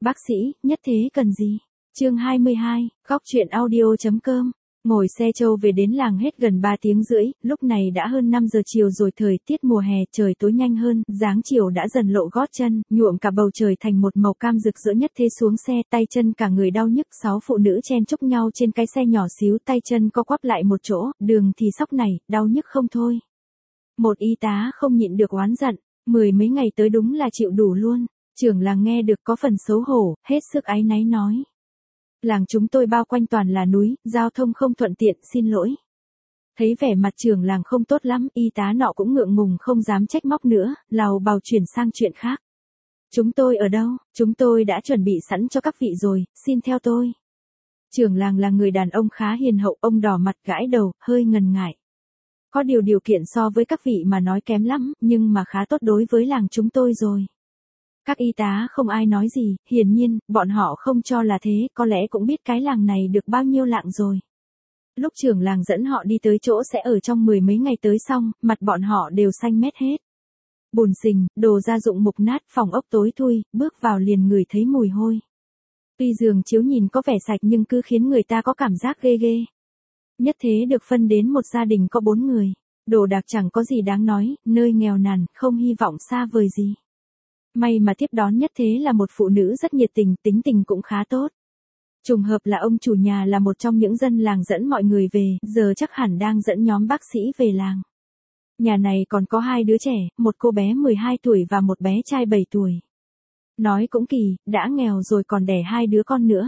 Bác sĩ, nhất thế cần gì? Chương 22, góc truyện audio.com. Ngồi xe trâu về đến làng hết gần 3 tiếng rưỡi, lúc này đã hơn 5 giờ chiều rồi, thời tiết mùa hè, trời tối nhanh hơn, dáng chiều đã dần lộ gót chân, nhuộm cả bầu trời thành một màu cam rực rỡ. Nhất thế xuống xe, tay chân cả người đau nhức, 6 phụ nữ chen chúc nhau trên cái xe nhỏ xíu, tay chân co quắp lại một chỗ, đường thì sóc này, đau nhức không thôi. Một y tá không nhịn được oán giận, 10 mấy ngày tới đúng là chịu đủ luôn. Trưởng làng nghe được có phần xấu hổ, hết sức áy náy nói. Làng chúng tôi bao quanh toàn là núi, giao thông không thuận tiện, xin lỗi. Thấy vẻ mặt trưởng làng không tốt lắm, y tá nọ cũng ngượng ngùng không dám trách móc nữa, lào bào chuyển sang chuyện khác. Chúng tôi ở đâu? Chúng tôi đã chuẩn bị sẵn cho các vị rồi, xin theo tôi. Trưởng làng là người đàn ông khá hiền hậu, ông đỏ mặt gãi đầu, hơi ngần ngại. Có điều kiện so với các vị mà nói kém lắm, nhưng mà khá tốt đối với làng chúng tôi rồi. Các y tá không ai nói gì, hiển nhiên, bọn họ không cho là thế, có lẽ cũng biết cái làng này được bao nhiêu lạng rồi. Lúc trưởng làng dẫn họ đi tới chỗ sẽ ở trong 10 mấy ngày tới xong, mặt bọn họ đều xanh mét hết. Bùn xình, đồ gia dụng mục nát, phòng ốc tối thui, bước vào liền ngửi thấy mùi hôi. Tuy giường chiếu nhìn có vẻ sạch nhưng cứ khiến người ta có cảm giác ghê ghê. Nhất thế được phân đến một gia đình có 4 người. Đồ đạc chẳng có gì đáng nói, nơi nghèo nàn, không hy vọng xa vời gì. May mà tiếp đón nhất thế là một phụ nữ rất nhiệt tình, tính tình cũng khá tốt. Trùng hợp là ông chủ nhà là một trong những dân làng dẫn mọi người về, giờ chắc hẳn đang dẫn nhóm bác sĩ về làng. Nhà này còn có 2 đứa trẻ, một cô bé 12 tuổi và một bé trai 7 tuổi. Nói cũng kỳ, đã nghèo rồi còn đẻ 2 đứa con nữa.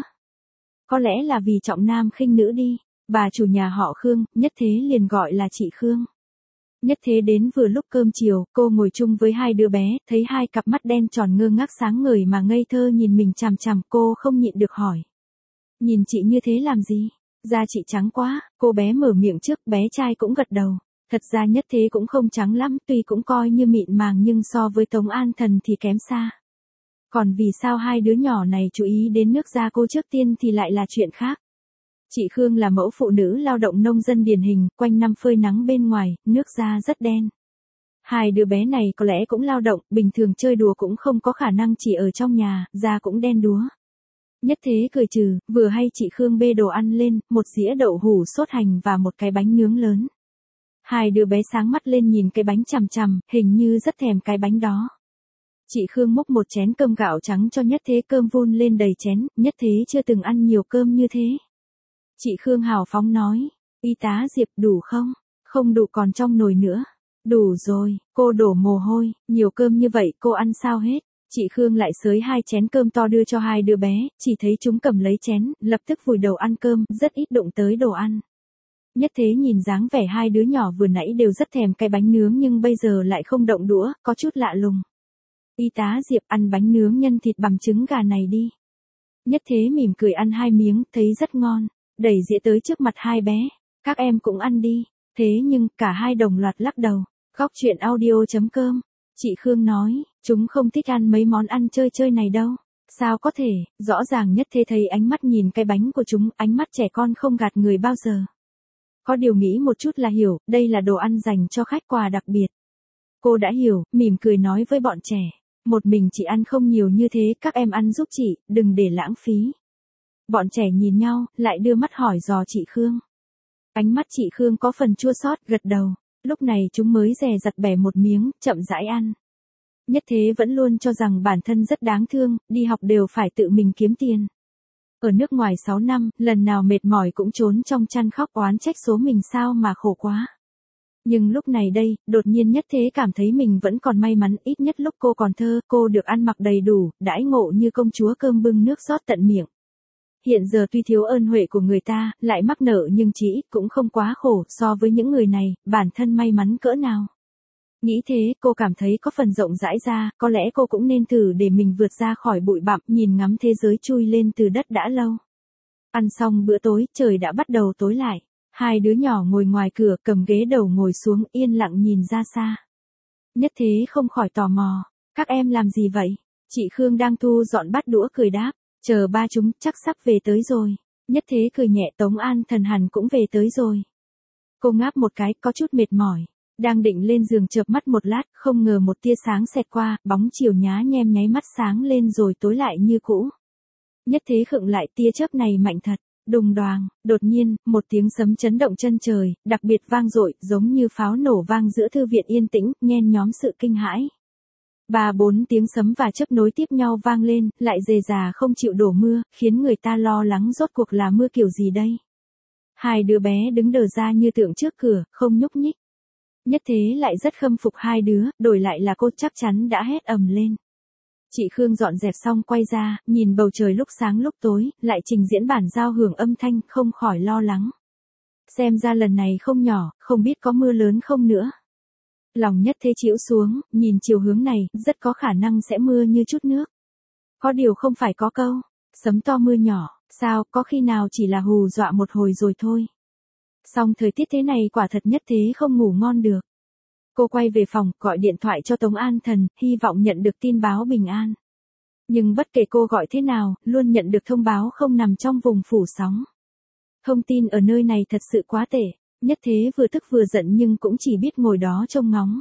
Có lẽ là vì trọng nam khinh nữ đi, bà chủ nhà họ Khương, nhất thế liền gọi là chị Khương. Nhất thế đến vừa lúc cơm chiều, cô ngồi chung với 2 đứa bé, thấy 2 cặp mắt đen tròn ngơ ngác sáng ngời mà ngây thơ nhìn mình chằm chằm, cô không nhịn được hỏi. Nhìn chị như thế làm gì? Da chị trắng quá, cô bé mở miệng trước, bé trai cũng gật đầu. Thật ra nhất thế cũng không trắng lắm, tuy cũng coi như mịn màng nhưng so với Tống An Thần thì kém xa. Còn vì sao 2 đứa nhỏ này chú ý đến nước da cô trước tiên thì lại là chuyện khác. Chị Khương là mẫu phụ nữ lao động nông dân điển hình, quanh năm phơi nắng bên ngoài, nước da rất đen. 2 đứa bé này có lẽ cũng lao động, bình thường chơi đùa cũng không có khả năng chỉ ở trong nhà, da cũng đen đúa. Nhất thế cười trừ, vừa hay chị Khương bê đồ ăn lên, một dĩa đậu hủ sốt hành và một cái bánh nướng lớn. 2 đứa bé sáng mắt lên nhìn cái bánh chằm chằm, hình như rất thèm cái bánh đó. Chị Khương múc một chén cơm gạo trắng cho nhất thế, cơm vun lên đầy chén, nhất thế chưa từng ăn nhiều cơm như thế. Chị Khương hào phóng nói, y tá Diệp đủ không? Không đủ còn trong nồi nữa. Đủ rồi, cô đổ mồ hôi, nhiều cơm như vậy cô ăn sao hết? Chị Khương lại xới 2 chén cơm to đưa cho 2 đứa bé, chỉ thấy chúng cầm lấy chén, lập tức vùi đầu ăn cơm, rất ít đụng tới đồ ăn. Nhất thế nhìn dáng vẻ 2 đứa nhỏ vừa nãy đều rất thèm cái bánh nướng nhưng bây giờ lại không động đũa, có chút lạ lùng. Y tá Diệp ăn bánh nướng nhân thịt bằng trứng gà này đi. Nhất thế mỉm cười ăn 2 miếng, thấy rất ngon. Đẩy dĩa tới trước mặt 2 bé, các em cũng ăn đi. Thế nhưng cả 2 đồng loạt lắc đầu. Góc truyện audio.com. Chị Khương nói, chúng không thích ăn mấy món ăn chơi chơi này đâu. Sao có thể, rõ ràng nhất thế thấy ánh mắt nhìn cái bánh của chúng, ánh mắt trẻ con không gạt người bao giờ. Có điều nghĩ một chút là hiểu, đây là đồ ăn dành cho khách quà đặc biệt. Cô đã hiểu, mỉm cười nói với bọn trẻ. Một mình chị ăn không nhiều như thế, các em ăn giúp chị, đừng để lãng phí. Bọn trẻ nhìn nhau, lại đưa mắt hỏi dò chị Khương. Ánh mắt chị Khương có phần chua xót, gật đầu. Lúc này chúng mới dè dặt bẻ một miếng, chậm rãi ăn. Nhất thế vẫn luôn cho rằng bản thân rất đáng thương, đi học đều phải tự mình kiếm tiền. Ở nước ngoài 6 năm, lần nào mệt mỏi cũng trốn trong chăn khóc oán trách số mình sao mà khổ quá. Nhưng lúc này đây, đột nhiên nhất thế cảm thấy mình vẫn còn may mắn, ít nhất lúc cô còn thơ, cô được ăn mặc đầy đủ, đãi ngộ như công chúa, cơm bưng nước rót tận miệng. Hiện giờ tuy thiếu ơn huệ của người ta, lại mắc nợ nhưng chỉ ít cũng không quá khổ, so với những người này, bản thân may mắn cỡ nào. Nghĩ thế, cô cảm thấy có phần rộng rãi ra, có lẽ cô cũng nên thử để mình vượt ra khỏi bụi bặm, nhìn ngắm thế giới chui lên từ đất đã lâu. Ăn xong bữa tối, trời đã bắt đầu tối lại. 2 đứa nhỏ ngồi ngoài cửa, cầm ghế đầu ngồi xuống, yên lặng nhìn ra xa. Nhất thế không khỏi tò mò, các em làm gì vậy? Chị Khương đang thu dọn bát đũa cười đáp. Chờ ba chúng, chắc sắp về tới rồi. Nhất thế cười nhẹ, Tống An Thần hẳn cũng về tới rồi. Cô ngáp một cái, có chút mệt mỏi. Đang định lên giường chợp mắt một lát, không ngờ một tia sáng xẹt qua, bóng chiều nhá nhem nháy mắt sáng lên rồi tối lại như cũ. Nhất Thế khựng lại, tia chớp này mạnh thật. Đùng đoàng, đột nhiên, một tiếng sấm chấn động chân trời, đặc biệt vang dội, giống như pháo nổ vang giữa thư viện yên tĩnh, nhen nhóm sự kinh hãi. 3-4 tiếng sấm và chớp nối tiếp nhau vang lên, lại rề rà không chịu đổ mưa, khiến người ta lo lắng rốt cuộc là mưa kiểu gì đây. Hai đứa bé đứng đờ ra như tượng trước cửa, không nhúc nhích. Nhất Thế lại rất khâm phục hai đứa, đổi lại là cô chắc chắn đã hét ầm lên. Chị Khương dọn dẹp xong quay ra, nhìn bầu trời lúc sáng lúc tối, lại trình diễn bản giao hưởng âm thanh, không khỏi lo lắng. Xem ra lần này không nhỏ, không biết có mưa lớn không nữa. Lòng Nhất Thế chịu xuống, nhìn chiều hướng này, rất có khả năng sẽ mưa như chút nước. Có điều không phải có câu, sấm to mưa nhỏ, sao, có khi nào chỉ là hù dọa một hồi rồi thôi. Song thời tiết thế này quả thật Nhất Thế không ngủ ngon được. Cô quay về phòng, gọi điện thoại cho Tống An Thần, hy vọng nhận được tin báo bình an. Nhưng bất kể cô gọi thế nào, luôn nhận được thông báo không nằm trong vùng phủ sóng. Thông tin ở nơi này thật sự quá tệ. Nhất Thế vừa tức vừa giận nhưng cũng chỉ biết ngồi đó trông ngóng.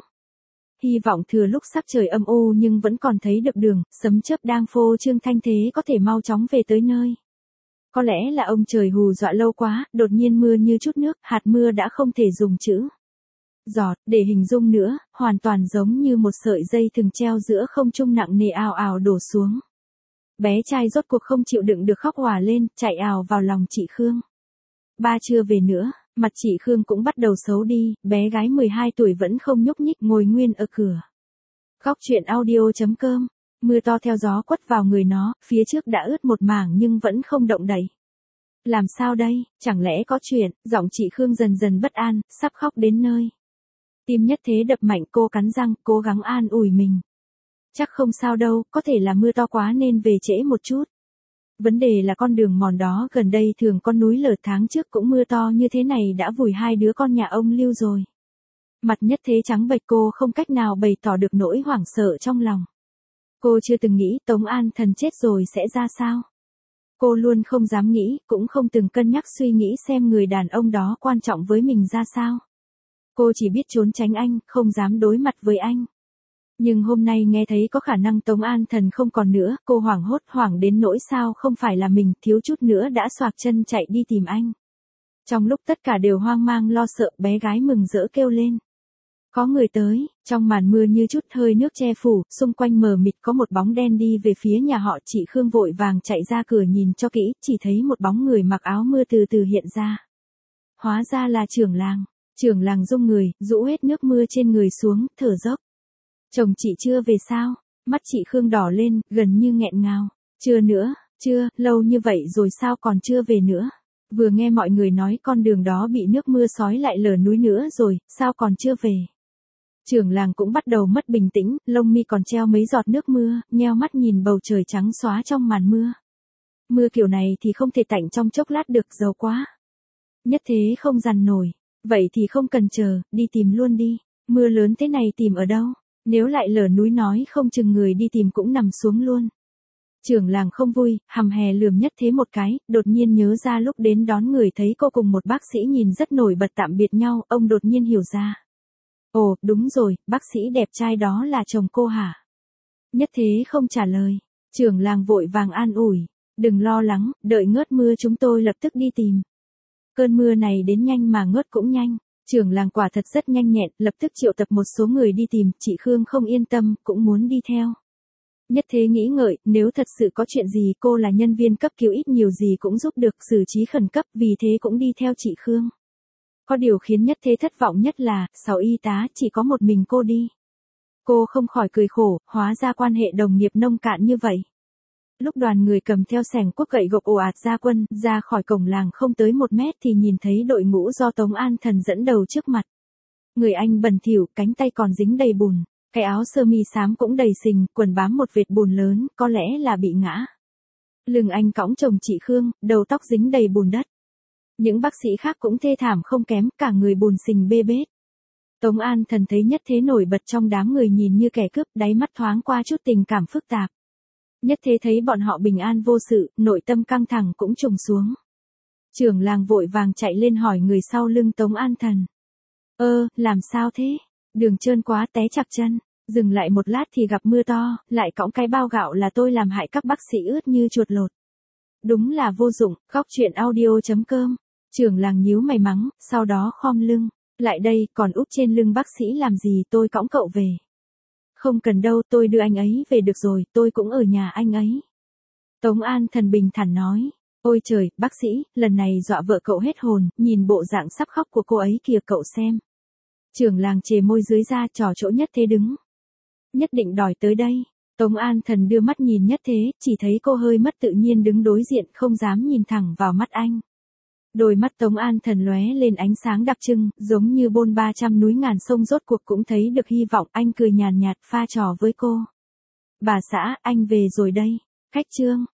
Hy vọng thừa lúc sắc trời âm u nhưng vẫn còn thấy được đường, sấm chớp đang phô trương thanh thế có thể mau chóng về tới nơi. Có lẽ là ông trời hù dọa lâu quá, đột nhiên mưa như chút nước, hạt mưa đã không thể dùng chữ giọt để hình dung nữa, hoàn toàn giống như một sợi dây thừng treo giữa không trung nặng nề ào ào đổ xuống. Bé trai rốt cuộc không chịu đựng được khóc òa lên, chạy ào vào lòng chị Khương. Ba chưa về nữa. Mặt chị Khương cũng bắt đầu xấu đi, bé gái 12 tuổi vẫn không nhúc nhích ngồi nguyên ở cửa. Góc chuyện audio.com, mưa to theo gió quất vào người nó, phía trước đã ướt một mảng nhưng vẫn không động đậy. Làm sao đây, chẳng lẽ có chuyện, giọng chị Khương dần dần bất an, sắp khóc đến nơi. Tim Nhất Thế đập mạnh, cô cắn răng, cố gắng an ủi mình. Chắc không sao đâu, có thể là mưa to quá nên về trễ một chút. Vấn đề là con đường mòn đó gần đây thường con núi lở, tháng trước cũng mưa to như thế này đã vùi hai đứa con nhà ông Lưu rồi. Mặt Nhất Thế trắng bệch, cô không cách nào bày tỏ được nỗi hoảng sợ trong lòng. Cô chưa từng nghĩ Tống An Thần chết rồi sẽ ra sao. Cô luôn không dám nghĩ, cũng không từng cân nhắc suy nghĩ xem người đàn ông đó quan trọng với mình ra sao. Cô chỉ biết trốn tránh anh, không dám đối mặt với anh. Nhưng hôm nay nghe thấy có khả năng Tống An Thần không còn nữa, cô hoảng hốt, hoảng đến nỗi sao không phải là mình, thiếu chút nữa đã xoạc chân chạy đi tìm anh. Trong lúc tất cả đều hoang mang lo sợ, bé gái mừng rỡ kêu lên. Có người tới, trong màn mưa như chút hơi nước che phủ, xung quanh mờ mịt có một bóng đen đi về phía nhà họ. Chị Khương vội vàng chạy ra cửa nhìn cho kỹ, chỉ thấy một bóng người mặc áo mưa từ từ hiện ra. Hóa ra là trưởng làng. Trưởng làng rung người, rũ hết nước mưa trên người xuống, thở dốc. Chồng chị chưa về sao? Mắt chị Khương đỏ lên, gần như nghẹn ngào. Chưa nữa, chưa, lâu như vậy rồi sao còn chưa về nữa? Vừa nghe mọi người nói con đường đó bị nước mưa xói lại lở núi nữa rồi, sao còn chưa về? Trưởng làng cũng bắt đầu mất bình tĩnh, lông mi còn treo mấy giọt nước mưa, nheo mắt nhìn bầu trời trắng xóa trong màn mưa. Mưa kiểu này thì không thể tạnh trong chốc lát được, giàu quá. Nhất Thế không dằn nổi. Vậy thì không cần chờ, đi tìm luôn đi. Mưa lớn thế này tìm ở đâu? Nếu lại lở núi nói không chừng người đi tìm cũng nằm xuống luôn. Trưởng làng không vui, hằm hè lườm Nhất Thế một cái, đột nhiên nhớ ra lúc đến đón người thấy cô cùng một bác sĩ nhìn rất nổi bật tạm biệt nhau, ông đột nhiên hiểu ra. Ồ, đúng rồi, bác sĩ đẹp trai đó là chồng cô hả? Nhất Thế không trả lời. Trưởng làng vội vàng an ủi. Đừng lo lắng, đợi ngớt mưa chúng tôi lập tức đi tìm. Cơn mưa này đến nhanh mà ngớt cũng nhanh. Trưởng làng quả thật rất nhanh nhẹn, lập tức triệu tập một số người đi tìm, chị Khương không yên tâm, cũng muốn đi theo. Nhất Thế nghĩ ngợi, nếu thật sự có chuyện gì, cô là nhân viên cấp cứu ít nhiều gì cũng giúp được, xử trí khẩn cấp, vì thế cũng đi theo chị Khương. Có điều khiến Nhất Thế thất vọng nhất là, 6 y tá, chỉ có một mình cô đi. Cô không khỏi cười khổ, hóa ra quan hệ đồng nghiệp nông cạn như vậy. Lúc đoàn người cầm theo xẻng cuốc gậy gộc ồ ạt ra quân, ra khỏi cổng làng không tới 1 mét thì nhìn thấy đội ngũ do Tống An Thần dẫn đầu trước mặt. Người anh bẩn thỉu, cánh tay còn dính đầy bùn, cái áo sơ mi xám cũng đầy sình, quần bám một vệt bùn lớn, có lẽ là bị ngã. Lưng anh cõng chồng chị Khương, đầu tóc dính đầy bùn đất. Những bác sĩ khác cũng thê thảm không kém, cả người bùn sình bê bết. Tống An Thần thấy Nhất Thế nổi bật trong đám người nhìn như kẻ cướp, đáy mắt thoáng qua chút tình cảm phức tạp. Nhất Thế thấy bọn họ bình an vô sự, nội tâm căng thẳng cũng trùng xuống. Trưởng làng vội vàng chạy lên hỏi người sau lưng Tống An Thần. Làm sao thế? Đường trơn quá, té chặt chân. Dừng lại một lát thì gặp mưa to, lại cõng cái bao gạo là tôi làm hại các bác sĩ ướt như chuột lột. Đúng là vô dụng, góc chuyện audio.com. Trưởng làng nhíu mày mắng, sau đó khom lưng. Lại đây, còn úp trên lưng bác sĩ làm gì, tôi cõng cậu về. Không cần đâu, tôi đưa anh ấy về được rồi, tôi cũng ở nhà anh ấy. Tống An Thần bình thản nói. Ôi trời, bác sĩ, lần này dọa vợ cậu hết hồn, nhìn bộ dạng sắp khóc của cô ấy kìa cậu xem. Trưởng làng chề môi dưới ra trò chỗ Nhất Thế đứng. Nhất định đòi tới đây. Tống An Thần đưa mắt nhìn Nhất Thế, chỉ thấy cô hơi mất tự nhiên đứng đối diện không dám nhìn thẳng vào mắt anh. Đôi mắt Tống An Thần lóe lên ánh sáng đặc trưng, giống như bôn 300 núi ngàn sông rốt cuộc cũng thấy được hy vọng. Anh cười nhàn nhạt pha trò với cô. Bà xã, anh về rồi đây. Khách Trương.